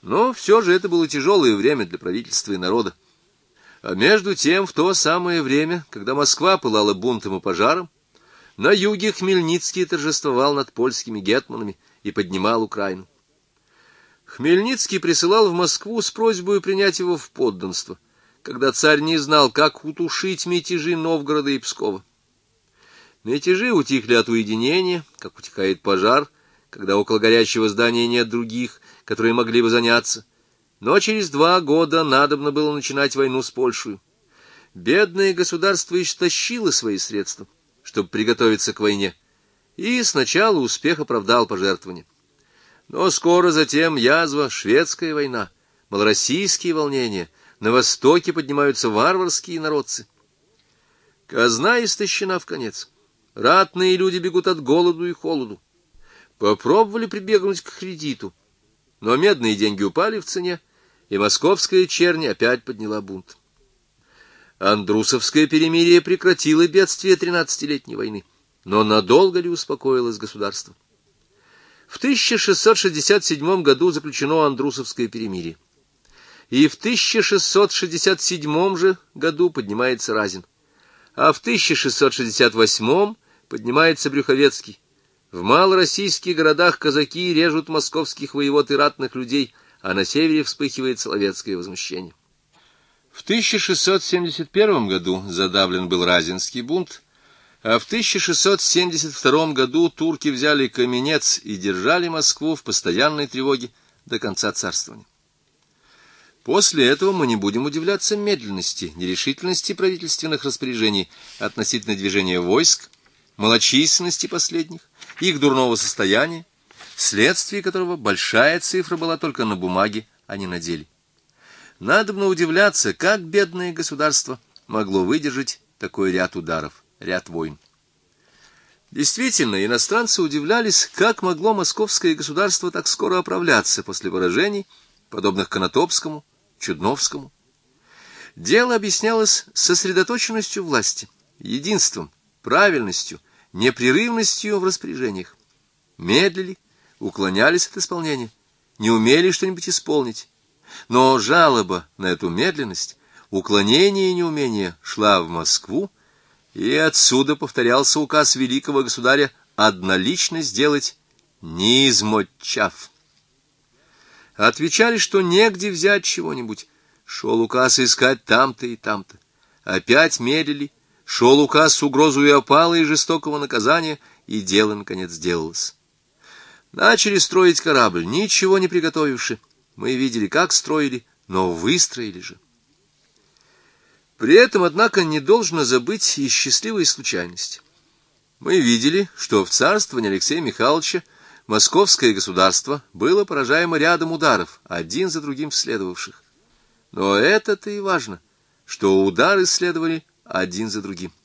Но все же это было тяжелое время для правительства и народа. А между тем, в то самое время, когда Москва пылала бунтом и пожаром, на юге Хмельницкий торжествовал над польскими гетманами и поднимал Украину. Хмельницкий присылал в Москву с просьбой принять его в подданство, когда царь не знал, как утушить мятежи Новгорода и Пскова. Мятежи утихли от уединения, как утихает пожар, когда около горящего здания нет других, которые могли бы заняться. Но через 2 года надобно было начинать войну с Польшей. Бедное государство истощило свои средства, чтобы приготовиться к войне, и сначала успех оправдал пожертвования. Но скоро затем язва, шведская война, малороссийские волнения, на востоке поднимаются варварские народцы. Казна истощена вконец. Ратные люди бегут от голоду и холоду. Попробовали прибегнуть к кредиту, но медные деньги упали в цене, и московская чернь опять подняла бунт. Андрусовское перемирие прекратило бедствие 13-летней войны, но надолго ли успокоилось государство? В 1667 году заключено Андрусовское перемирие, и в 1667 же году поднимается Разин, а в 1668 поднимается Брюховецкий. В малороссийских городах казаки режут московских воевод и ратных людей, а на севере вспыхивает Соловецкое возмущение. В 1671 году задавлен был Разинский бунт, а в 1672 году турки взяли Каменец и держали Москву в постоянной тревоге до конца царствования. После этого мы не будем удивляться медленности, нерешительности правительственных распоряжений относительно движения войск, малочисленности последних, их дурного состояния, вследствие которого большая цифра была только на бумаге, а не на деле. Надобно удивляться, как бедное государство могло выдержать такой ряд ударов, ряд войн. Действительно, иностранцы удивлялись, как могло московское государство так скоро оправляться после поражений, подобных Конотопскому, Чудновскому. Дело объяснялось сосредоточенностью власти, единством, правильностью, непрерывностью в распоряжениях. Медлили, уклонялись от исполнения, не умели что-нибудь исполнить. Но жалоба на эту медленность, уклонение и неумение шла в Москву, и отсюда повторялся указ великого государя однолично сделать, не измотчав. Отвечали, что негде взять чего-нибудь. Шел указ искать там-то и там-то. Опять медлили. Шел указ с угрозой опалы и жестокого наказания, и дело, наконец, сделалось. Начали строить корабль, ничего не приготовивши. Мы видели, как строили, но выстроили же. При этом, однако, не должно забыть и счастливой случайности. Мы видели, что в царствовании Алексея Михайловича московское государство было поражаемо рядом ударов, один за другим следовавших. Но это-то и важно, что удары следовали один за другим.